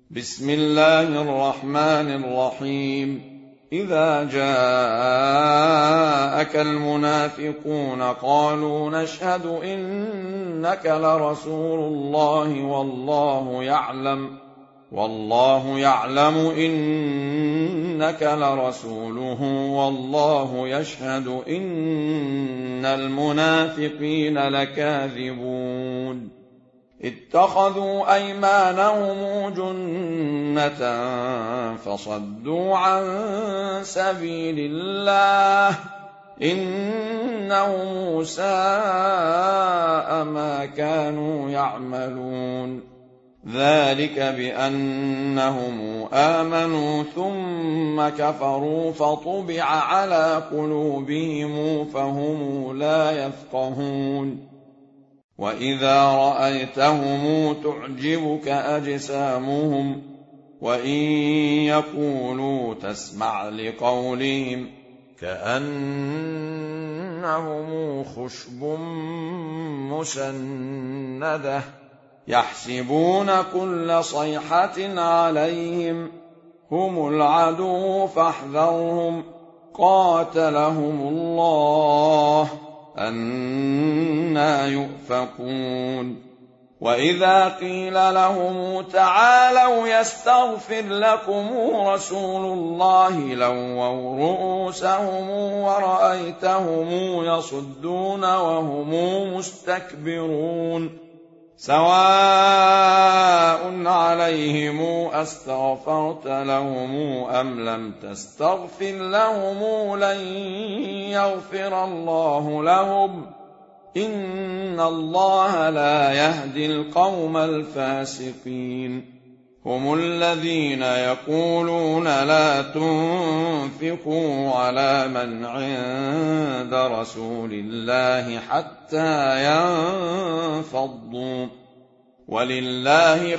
بسم الله الرحمن الرحيم. إذا جاءك المنافقون قالوا نشهد إنك لرسول الله والله يعلم إنك لرسوله والله يشهد إن المنافقين لكاذبون. اتخذوا أيمانهم جنة فصدوا عن سبيل الله إنهم ساء ما كانوا يعملون. ذلك بأنهم آمنوا ثم كفروا فطبع على قلوبهم فهم لا يفقهون. وإذا رأيتهم تعجبك أجسامهم وإن يقولوا تسمع لقولهم كأنهم خشب مسندة يحسبون كل صيحة عليهم هم العدو فاحذرهم قاتلهم الله أنى يؤفكون. وإذا قيل لهم تعالوا يستغفر لكم رسول الله لووا رؤوسهم ورأيتهم يصدون وهم مستكبرون. سواء عليهم أستغفرت لهم أم لم تستغفر لهم لن يغفر الله لهم إن الله لا يهدي القوم الفاسقين. هم الذين يقولون لا تنفقوا على من عند رسول الله حتى ينفضوا ولله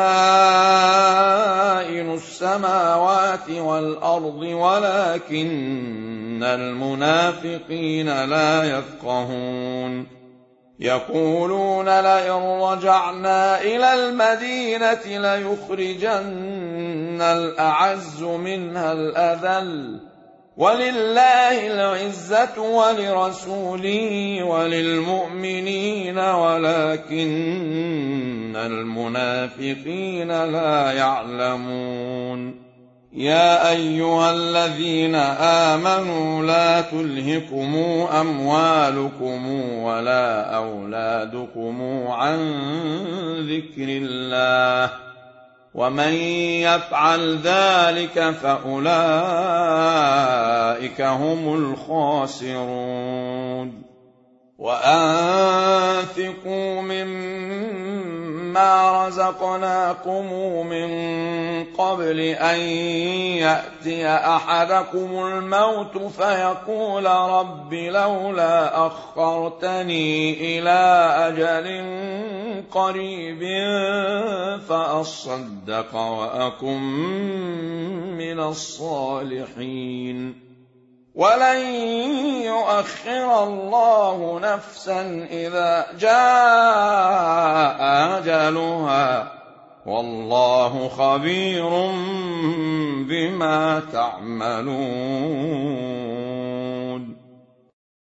خزائن السماوات والأرض ولكن المنافقين لا يفقهون. يقولون لئن رجعنا إلى المدينة ليخرجن الأعز منها الأذل ولله العزة ولرسوله وللمؤمنين ولكن المنافقين لا يعلمون. يا أيها الذين آمنوا لا تلهكم أموالكم ولا أولادكم عن ذكر الله ومن يفعل ذلك فأولئك هم الخاسرون. وأنفقوا مما رزقناكم من قبل أن يأتي أحدكم الموت فيقول رب لولا أخرتني إلى أجل قريب فأصدق وأكن من الصالحين. ولن يؤخر الله نفسا إذا جاء أجلها والله خبير بما تعملون.